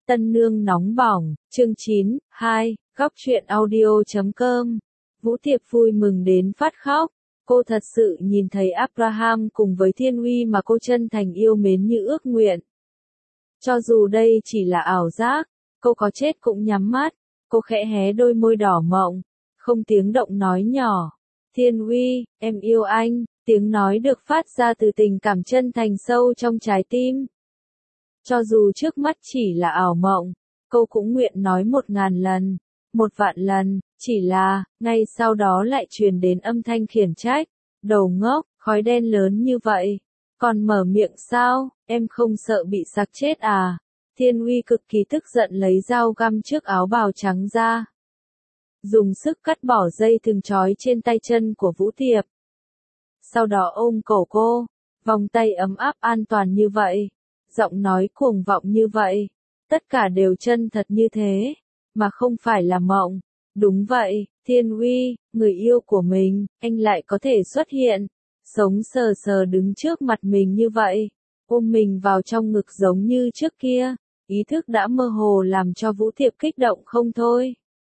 Tân nương nóng bỏng, chương 9, 2, góc truyện audio.com. Vũ Tiệp vui mừng đến phát khóc. Cô thật sự nhìn thấy Abraham cùng với Thiên Uy mà cô chân thành yêu mến như ước nguyện. Cho dù đây chỉ là ảo giác, cô có chết cũng nhắm mắt. Cô khẽ hé đôi môi đỏ mọng, không tiếng động nói nhỏ. Thiên Uy, em yêu anh, tiếng nói được phát ra từ tình cảm chân thành sâu trong trái tim. Cho dù trước mắt chỉ là ảo mộng, cô cũng nguyện nói 1000 lần, 1.000.000 lần, chỉ là, ngay sau đó lại truyền đến âm thanh khiển trách. Đầu ngốc, khói đen lớn như vậy, còn mở miệng sao, em không sợ bị sặc chết à? Thiên Uy cực kỳ tức giận lấy dao găm trước áo bào trắng ra. Dùng sức cắt bỏ dây thừng trói trên tay chân của Vũ Tiệp. Sau đó ôm cổ cô, vòng tay ấm áp an toàn như vậy. Giọng nói cuồng vọng như vậy, tất cả đều chân thật như thế, mà không phải là mộng. Đúng vậy, Thiên Uy, người yêu của mình, anh lại có thể xuất hiện, sống sờ sờ đứng trước mặt mình như vậy, ôm mình vào trong ngực giống như trước kia, ý thức đã mơ hồ làm cho Vũ Tiệp kích động không thôi.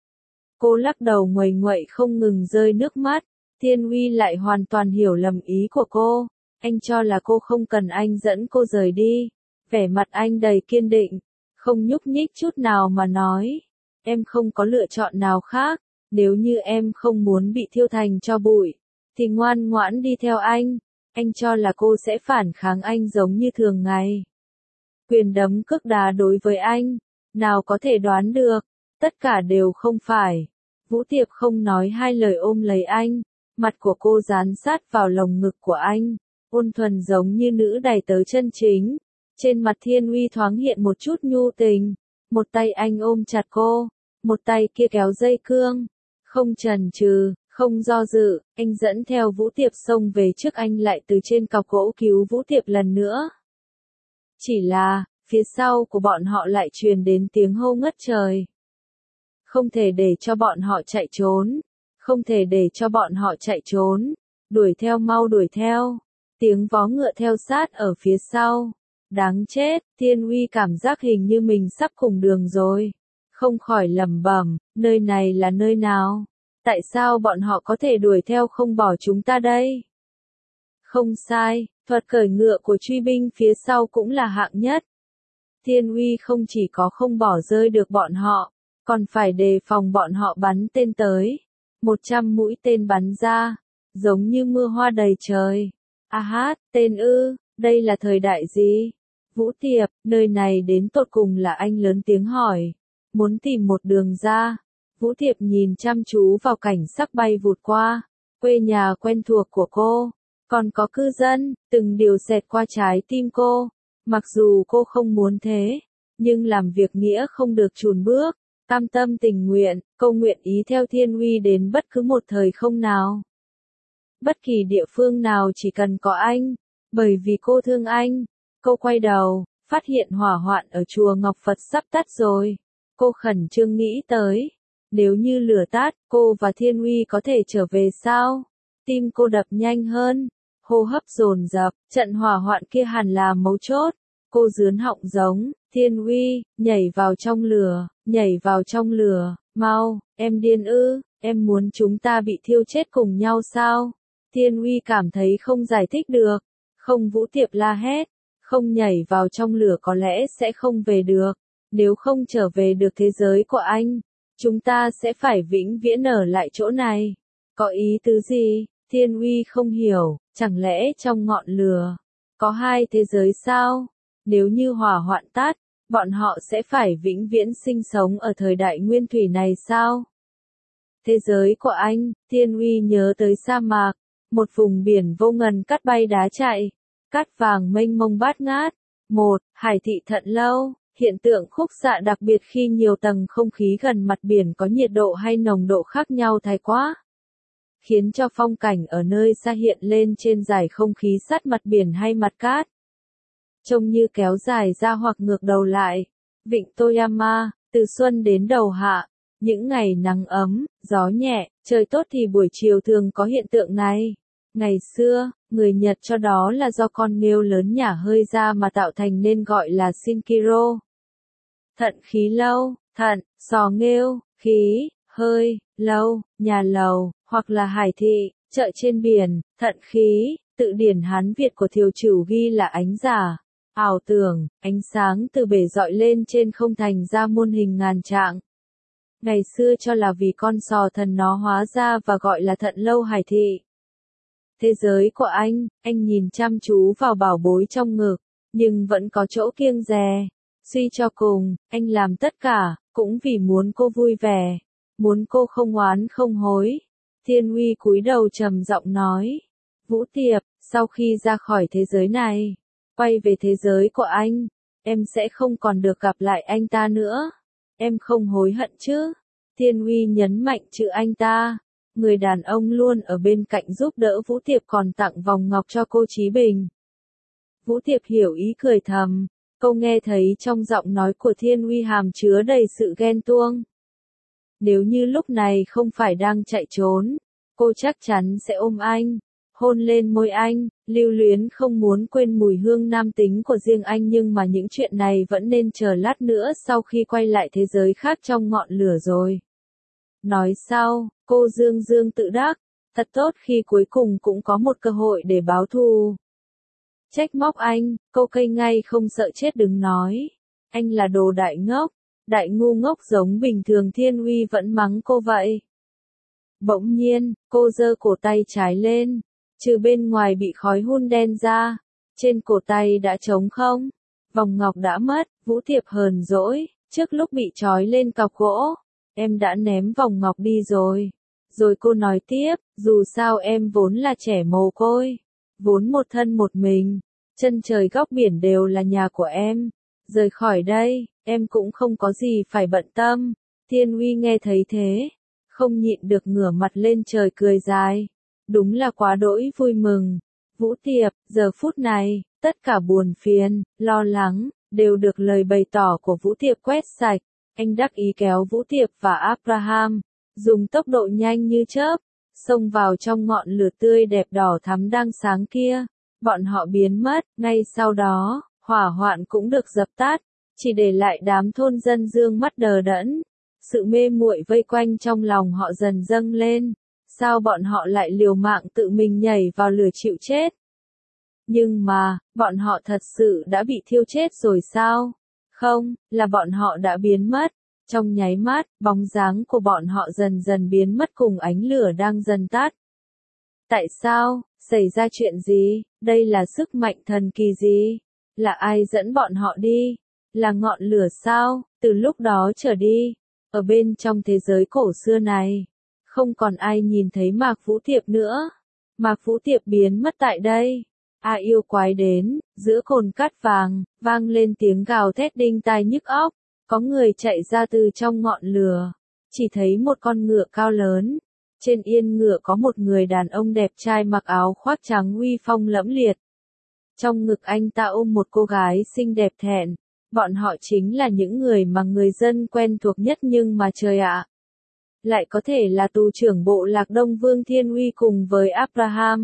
Cô lắc đầu nguầy nguậy không ngừng rơi nước mắt, Thiên Uy lại hoàn toàn hiểu lầm ý của cô, anh cho là cô không cần anh dẫn cô rời đi. Vẻ mặt anh đầy kiên định, không nhúc nhích chút nào mà nói, em không có lựa chọn nào khác, nếu như em không muốn bị thiêu thành tro bụi, thì ngoan ngoãn đi theo anh cho là cô sẽ phản kháng anh giống như thường ngày. Quyền đấm cước đá đối với anh, nào có thể đoán được, tất cả đều không phải. Vũ Tiệp không nói hai lời ôm lấy anh, mặt của cô dán sát vào lồng ngực của anh, ôn thuần giống như nữ đầy tớ chân chính. Trên mặt Thiên Uy thoáng hiện một chút nhu tình, một tay anh ôm chặt cô, một tay kia kéo dây cương, không chần chừ, không do dự, anh dẫn theo Vũ Tiệp xông về trước anh lại từ trên cọc gỗ cứu Vũ Tiệp lần nữa. Chỉ là, phía sau của bọn họ lại truyền đến tiếng hô ngất trời. Không thể để cho bọn họ chạy trốn, không thể để cho bọn họ chạy trốn, đuổi theo mau đuổi theo, tiếng vó ngựa theo sát ở phía sau. Đáng chết, Thiên Uy cảm giác hình như mình sắp cùng đường rồi. Không khỏi lẩm bẩm, nơi này là nơi nào? Tại sao bọn họ có thể đuổi theo không bỏ chúng ta đây? Không sai, thuật cởi ngựa của truy binh phía sau cũng là hạng nhất. Thiên Uy không chỉ có không bỏ rơi được bọn họ, còn phải đề phòng bọn họ bắn tên tới. 100 mũi tên bắn ra, giống như mưa hoa đầy trời. A hát, tên ư, đây là thời đại gì? Vũ Tiệp, nơi này đến tột cùng là anh lớn tiếng hỏi. Muốn tìm một đường ra. Vũ Tiệp nhìn chăm chú vào cảnh sắc bay vụt qua. Quê nhà quen thuộc của cô. Còn có cư dân, từng điều xẹt qua trái tim cô. Mặc dù cô không muốn thế. Nhưng làm việc nghĩa không được chùn bước. Cam tâm tình nguyện, cô nguyện ý theo Thiên Uy đến bất cứ một thời không nào. Bất kỳ địa phương nào chỉ cần có anh. Bởi vì cô thương anh. Cô quay đầu, phát hiện hỏa hoạn ở chùa Ngọc Phật sắp tắt rồi. Cô khẩn trương nghĩ tới, nếu như lửa tắt, cô và Thiên Uy có thể trở về sao? Tim cô đập nhanh hơn, hô hấp dồn dập, trận hỏa hoạn kia hẳn là mấu chốt. Cô rướn họng giống, Thiên Uy, nhảy vào trong lửa, mau, em điên ư, em muốn chúng ta bị thiêu chết cùng nhau sao? Thiên Uy cảm thấy không giải thích được, không. Vũ Tiệp la hét. Không nhảy vào trong lửa có lẽ sẽ không về được, nếu không trở về được thế giới của anh, chúng ta sẽ phải vĩnh viễn ở lại chỗ này. Có ý tứ gì? Thiên Uy không hiểu, chẳng lẽ trong ngọn lửa, có hai thế giới sao? Nếu như hỏa hoạn tắt, bọn họ sẽ phải vĩnh viễn sinh sống ở thời đại nguyên thủy này sao? Thế giới của anh, Thiên Uy nhớ tới sa mạc, một vùng biển vô ngần cát bay đá chạy. Cát vàng mênh mông bát ngát. Hải thị Thận Lâu, hiện tượng khúc xạ đặc biệt khi nhiều tầng không khí gần mặt biển có nhiệt độ hay nồng độ khác nhau thái quá. Khiến cho phong cảnh ở nơi xa hiện lên trên dải không khí sát mặt biển hay mặt cát. Trông như kéo dài ra hoặc ngược đầu lại. Vịnh Toyama, từ xuân đến đầu hạ, những ngày nắng ấm, gió nhẹ, trời tốt thì buổi chiều thường có hiện tượng này. Ngày xưa, người Nhật cho đó là do con nghêu lớn nhả hơi ra mà tạo thành nên gọi là Shinkiro. thận khí lâu, thận, sò nghêu, khí, hơi, lâu, nhà lầu, hoặc là hải thị, chợ trên biển, thận khí, tự điển Hán Việt của Thiều Trửu ghi là ánh giả, ảo tưởng, ánh sáng từ bể dọi lên trên không thành ra muôn hình ngàn trạng. Ngày xưa cho là vì con sò thần nó hóa ra và gọi là thận lâu hải thị. Thế giới của anh nhìn chăm chú vào bảo bối trong ngực, nhưng vẫn có chỗ kiêng dè. Suy cho cùng, anh làm tất cả, cũng vì muốn cô vui vẻ, muốn cô không oán không hối. Thiên Uy cúi đầu trầm giọng nói, Vũ Tiệp, sau khi ra khỏi thế giới này, quay về thế giới của anh, em sẽ không còn được gặp lại anh ta nữa. Em không hối hận chứ? Thiên Uy nhấn mạnh chữ anh ta. Người đàn ông luôn ở bên cạnh giúp đỡ Vũ Tiệp còn tặng vòng ngọc cho cô Chí Bình. Vũ Tiệp hiểu ý cười thầm, cô nghe thấy trong giọng nói của Thiên Uy hàm chứa đầy sự ghen tuông. Nếu như lúc này không phải đang chạy trốn, cô chắc chắn sẽ ôm anh, hôn lên môi anh, lưu luyến không muốn quên mùi hương nam tính của riêng anh, nhưng mà những chuyện này vẫn nên chờ lát nữa sau khi quay lại thế giới khác trong ngọn lửa rồi. Nói sau, cô dương dương tự đắc, thật tốt khi cuối cùng cũng có một cơ hội để báo thù. Trách móc anh, cô cây ngay không sợ chết đừng nói. Anh là đồ đại ngốc, đại ngu ngốc giống bình thường. Thiên Uy vẫn mắng cô vậy. Bỗng nhiên, cô giơ cổ tay trái lên, trừ bên ngoài bị khói hun đen ra, trên cổ tay đã trống không, vòng ngọc đã mất. Vũ Tiệp hờn dỗi, trước lúc bị trói lên cọc gỗ, em đã ném vòng ngọc đi rồi. Rồi cô nói tiếp, dù sao em vốn là trẻ mồ côi, vốn một thân một mình, chân trời góc biển đều là nhà của em. Rời khỏi đây, em cũng không có gì phải bận tâm. Thiên Uy nghe thấy thế, không nhịn được ngửa mặt lên trời cười dài. Đúng là quá đỗi vui mừng. Vũ Tiệp, giờ phút này, tất cả buồn phiền, lo lắng, đều được lời bày tỏ của Vũ Tiệp quét sạch. Anh đắc ý kéo Vũ Tiệp và Abraham, dùng tốc độ nhanh như chớp, xông vào trong ngọn lửa tươi đẹp đỏ thắm đang sáng kia. Bọn họ biến mất, ngay sau đó, hỏa hoạn cũng được dập tắt, chỉ để lại đám thôn dân dương mắt đờ đẫn. Sự mê muội vây quanh trong lòng họ dần dâng lên. Sao bọn họ lại liều mạng tự mình nhảy vào lửa chịu chết? Nhưng mà, bọn họ thật sự đã bị thiêu chết rồi sao? Không, là bọn họ đã biến mất. Trong nháy mắt, bóng dáng của bọn họ dần dần biến mất cùng ánh lửa đang dần tắt. Tại sao? Xảy ra chuyện gì? Đây là sức mạnh thần kỳ gì? Là ai dẫn bọn họ đi? Là ngọn lửa sao? Từ lúc đó trở đi, ở bên trong thế giới cổ xưa này, không còn ai nhìn thấy Mạc Vũ Tiệp nữa. Mạc Vũ Tiệp biến mất tại đây. Yêu quái đến, giữa cồn cát vàng, vang lên tiếng gào thét đinh tai nhức óc. Có người chạy ra từ trong ngọn lửa. Chỉ thấy một con ngựa cao lớn. Trên yên ngựa có một người đàn ông đẹp trai mặc áo khoác trắng uy phong lẫm liệt. Trong ngực anh ta ôm một cô gái xinh đẹp thẹn. Bọn họ chính là những người mà người dân quen thuộc nhất, nhưng mà trời ạ, lại có thể là tù trưởng bộ lạc Đông Vương Thiên Uy cùng với Abraham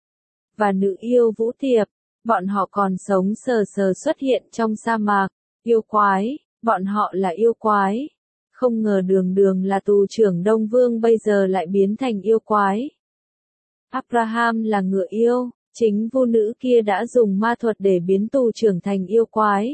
và nữ yêu Vũ Tiệp. Bọn họ còn sống sờ sờ xuất hiện trong sa mạc. Yêu quái, bọn họ là yêu quái. Không ngờ đường đường là tù trưởng Đông Vương bây giờ lại biến thành yêu quái. Abraham là ngựa yêu, chính vu nữ kia đã dùng ma thuật để biến tù trưởng thành yêu quái.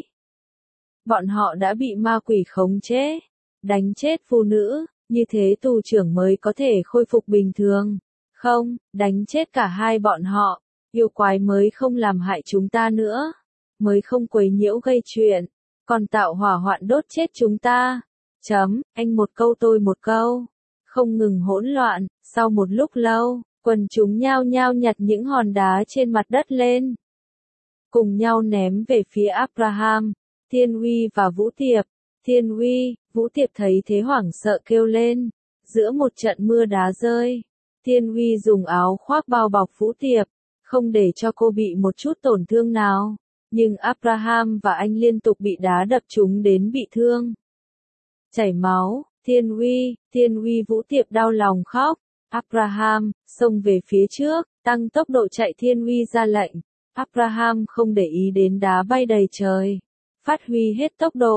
Bọn họ đã bị ma quỷ khống chế, đánh chết vu nữ, như thế tù trưởng mới có thể khôi phục bình thường. Không, đánh chết cả hai bọn họ, yêu quái mới không làm hại chúng ta nữa, mới không quấy nhiễu gây chuyện, còn tạo hỏa hoạn đốt chết chúng ta. Anh một câu tôi một câu, không ngừng hỗn loạn. Sau một lúc lâu, quần chúng nhao nhao nhặt những hòn đá trên mặt đất lên, cùng nhau ném về phía Abraham, Thiên Uy và Vũ Tiệp. Thiên Uy, Vũ Tiệp thấy thế hoảng sợ kêu lên. Giữa một trận mưa đá rơi, Thiên Uy dùng áo khoác bao bọc Vũ Tiệp, không để cho cô bị một chút tổn thương nào. Nhưng Abraham và anh liên tục bị đá đập trúng đến bị thương, chảy máu. Thiên Uy Vũ Tiệp đau lòng khóc. Abraham, xông về phía trước, tăng tốc độ chạy. Thiên Uy ra lệnh. Abraham không để ý đến đá bay đầy trời, phát huy hết tốc độ,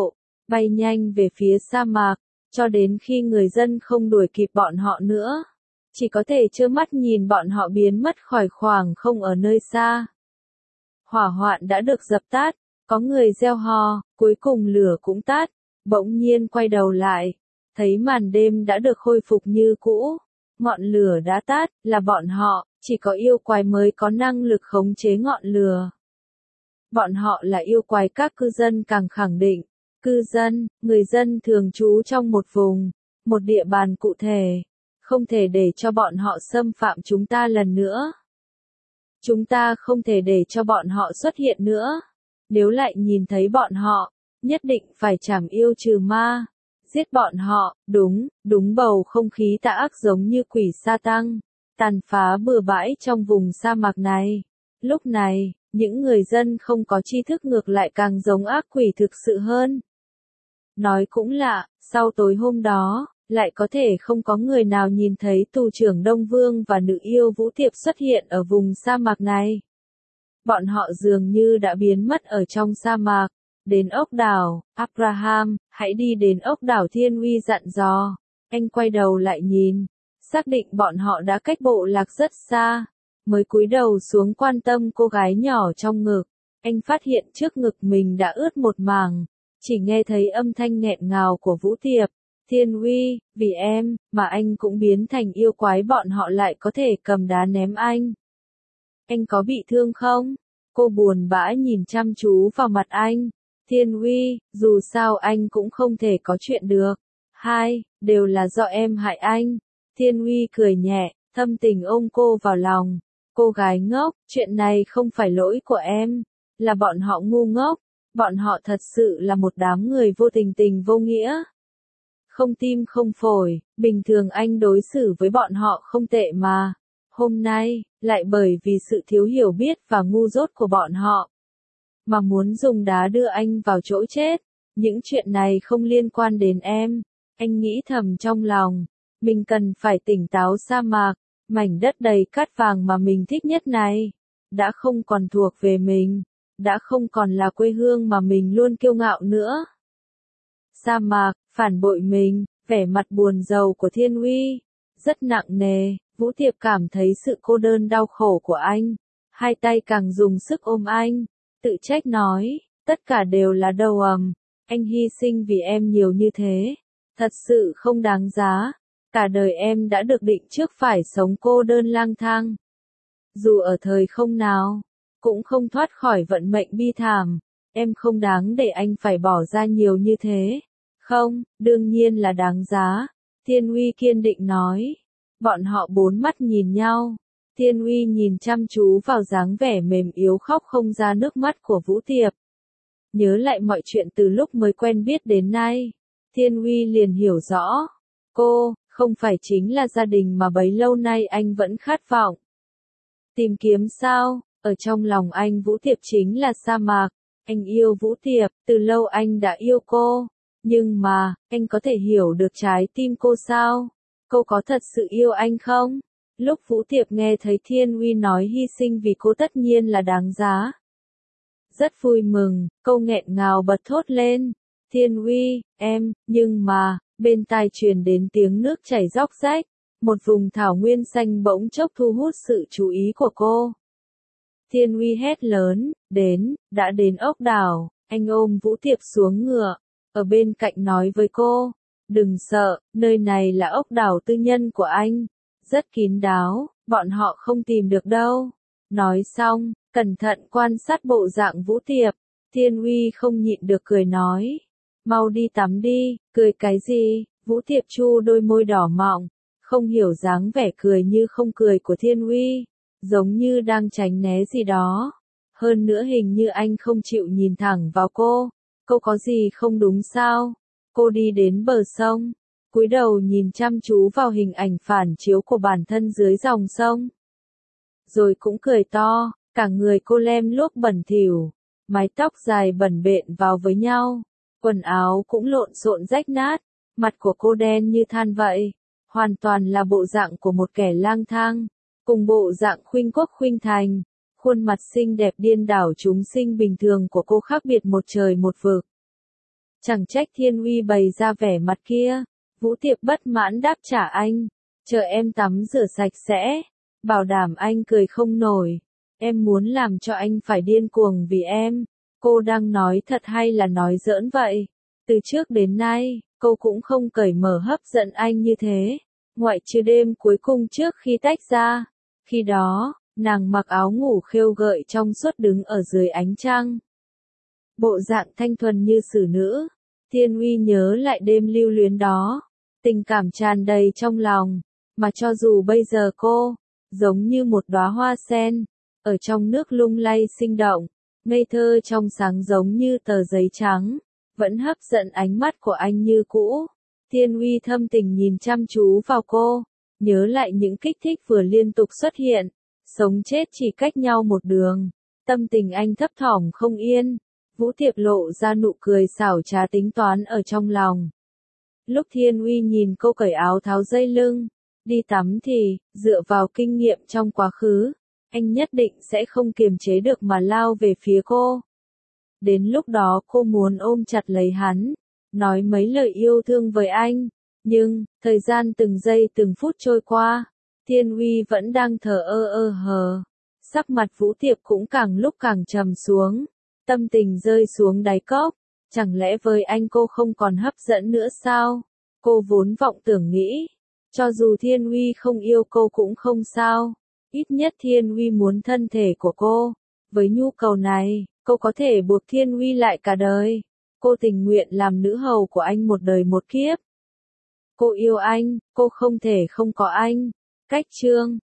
bay nhanh về phía sa mạc, cho đến khi người dân không đuổi kịp bọn họ nữa. Chỉ có thể trơ mắt nhìn bọn họ biến mất khỏi khoảng không ở nơi xa. Hỏa hoạn đã được dập tắt, có người reo hò, cuối cùng lửa cũng tắt, bỗng nhiên quay đầu lại, thấy màn đêm đã được khôi phục như cũ, ngọn lửa đã tắt, là bọn họ, chỉ có yêu quái mới có năng lực khống chế ngọn lửa. Bọn họ là yêu quái, các cư dân càng khẳng định. Cư dân, người dân thường trú trong một vùng, một địa bàn cụ thể, không thể để cho bọn họ xâm phạm chúng ta lần nữa. Chúng ta không thể để cho bọn họ xuất hiện nữa. Nếu lại nhìn thấy bọn họ, nhất định phải trảm yêu trừ ma, giết bọn họ. Đúng bầu không khí tà ác giống như quỷ sa tăng, tàn phá bừa bãi trong vùng sa mạc này. Lúc này, những người dân không có tri thức ngược lại càng giống ác quỷ thực sự hơn. Nói cũng lạ, sau tối hôm đó, lại có thể không có người nào nhìn thấy tù trưởng Đông Vương và nữ yêu Vũ Tiệp xuất hiện ở vùng sa mạc này. Bọn họ dường như đã biến mất ở trong sa mạc. Đến ốc đảo, Abraham, hãy đi đến ốc đảo, Thiên Uy dặn dò. Anh quay đầu lại nhìn, xác định bọn họ đã cách bộ lạc rất xa, mới cúi đầu xuống quan tâm cô gái nhỏ trong ngực. Anh phát hiện trước ngực mình đã ướt một mảng. Chỉ nghe thấy âm thanh nghẹn ngào của Vũ Tiệp, Thiên Uy, vì em, mà anh cũng biến thành yêu quái, bọn họ lại có thể cầm đá ném anh. Anh có bị thương không? Cô buồn bã nhìn chăm chú vào mặt anh. Thiên Uy, dù sao anh cũng không thể có chuyện được. Đều là do em hại anh. Thiên Uy cười nhẹ, thâm tình ôm cô vào lòng. Cô gái ngốc, chuyện này không phải lỗi của em, là bọn họ ngu ngốc. Bọn họ thật sự là một đám người vô tình vô nghĩa. Không tim không phổi, bình thường anh đối xử với bọn họ không tệ mà. Hôm nay, lại bởi vì sự thiếu hiểu biết và ngu dốt của bọn họ, mà muốn dùng đá đưa anh vào chỗ chết. Những chuyện này không liên quan đến em. Anh nghĩ thầm trong lòng, mình cần phải tỉnh táo. Sa mạc, mảnh đất đầy cát vàng mà mình thích nhất này, đã không còn thuộc về mình. Đã không còn là quê hương mà mình luôn kiêu ngạo nữa. Sa mạc, phản bội mình, vẻ mặt buồn rầu của Thiên Uy, rất nặng nề. Vũ Tiệp cảm thấy sự cô đơn đau khổ của anh, hai tay càng dùng sức ôm anh, tự trách nói, tất cả đều là đầu anh hy sinh vì em nhiều như thế, thật sự không đáng giá. Cả đời em đã được định trước phải sống cô đơn lang thang. Dù ở thời không nào, cũng không thoát khỏi vận mệnh bi thảm. Em không đáng để anh phải bỏ ra nhiều như thế. Không, đương nhiên là đáng giá. Thiên Uy kiên định nói. Bọn họ bốn mắt nhìn nhau. Thiên Uy nhìn chăm chú vào dáng vẻ mềm yếu khóc không ra nước mắt của Vũ Tiệp. Nhớ lại mọi chuyện từ lúc mới quen biết đến nay, Thiên Uy liền hiểu rõ. Cô, không phải chính là gia đình mà bấy lâu nay anh vẫn khát vọng. Tìm kiếm sao? Ở trong lòng anh Vũ Tiệp chính là sa mạc. Anh yêu Vũ Tiệp, từ lâu anh đã yêu cô. Nhưng mà, anh có thể hiểu được trái tim cô sao? Cô có thật sự yêu anh không? Lúc Vũ Tiệp nghe thấy Thiên Uy nói hy sinh vì cô tất nhiên là đáng giá. Rất vui mừng, cô nghẹn ngào bật thốt lên. Thiên Uy, em, nhưng mà, bên tai truyền đến tiếng nước chảy róc rách. Một vùng thảo nguyên xanh bỗng chốc thu hút sự chú ý của cô. Thiên Uy hét lớn, đã đến ốc đảo. Anh ôm Vũ Tiệp xuống ngựa, ở bên cạnh nói với cô, đừng sợ, nơi này là ốc đảo tư nhân của anh, rất kín đáo, bọn họ không tìm được đâu. Nói xong, cẩn thận quan sát bộ dạng Vũ Tiệp, Thiên Uy không nhịn được cười nói, mau đi tắm đi. Cười cái gì? Vũ Tiệp chu đôi môi đỏ mọng, không hiểu dáng vẻ cười như không cười của Thiên Uy, giống như đang tránh né gì đó. Hơn nữa hình như anh không chịu nhìn thẳng vào cô. Cô có gì không đúng sao? Cô đi đến bờ sông, cúi đầu nhìn chăm chú vào hình ảnh phản chiếu của bản thân dưới dòng sông. Rồi cũng cười to, cả người cô lem luốc bẩn thỉu, mái tóc dài bẩn bện vào với nhau, quần áo cũng lộn xộn rách nát, mặt của cô đen như than vậy, hoàn toàn là bộ dạng của một kẻ lang thang, cùng bộ dạng khuynh quốc khuynh thành. Khuôn mặt xinh đẹp điên đảo chúng sinh bình thường của cô khác biệt một trời một vực. Chẳng trách Thiên Uy bày ra vẻ mặt kia. Vũ Tiệp bất mãn đáp trả anh. Chờ em tắm rửa sạch sẽ. Bảo đảm anh cười không nổi. Em muốn làm cho anh phải điên cuồng vì em. Cô đang nói thật hay là nói giỡn vậy? Từ trước đến nay, cô cũng không cởi mở hấp dẫn anh như thế. Ngoại trừ đêm cuối cùng trước khi tách ra. Khi đó, nàng mặc áo ngủ khêu gợi trong suốt đứng ở dưới ánh trăng. Bộ dạng thanh thuần như xử nữ. Thiên Uy nhớ lại đêm lưu luyến đó. Tình cảm tràn đầy trong lòng. Mà cho dù bây giờ cô, giống như một đóa hoa sen, ở trong nước lung lay sinh động, ngây thơ trong sáng giống như tờ giấy trắng, vẫn hấp dẫn ánh mắt của anh như cũ. Thiên Uy thâm tình nhìn chăm chú vào cô, nhớ lại những kích thích vừa liên tục xuất hiện, sống chết chỉ cách nhau một đường. Tâm tình anh thấp thỏm không yên. Vũ Tiệp lộ ra nụ cười xảo trá tính toán ở trong lòng. Lúc Thiên Uy nhìn cô cởi áo tháo dây lưng, đi tắm thì, dựa vào kinh nghiệm trong quá khứ, anh nhất định sẽ không kiềm chế được mà lao về phía cô. Đến lúc đó cô muốn ôm chặt lấy hắn, nói mấy lời yêu thương với anh. Nhưng, thời gian từng giây từng phút trôi qua, Thiên Uy vẫn đang thờ ơ hờ. Sắc mặt Vũ Tiệp cũng càng lúc càng trầm xuống. Tâm tình rơi xuống đáy cốc. Chẳng lẽ với anh cô không còn hấp dẫn nữa sao? Cô vốn vọng tưởng nghĩ. Cho dù Thiên Uy không yêu cô cũng không sao. Ít nhất Thiên Uy muốn thân thể của cô. Với nhu cầu này, cô có thể buộc Thiên Uy lại cả đời. Cô tình nguyện làm nữ hầu của anh một đời một kiếp. Cô yêu anh, cô không thể không có anh. Cách chương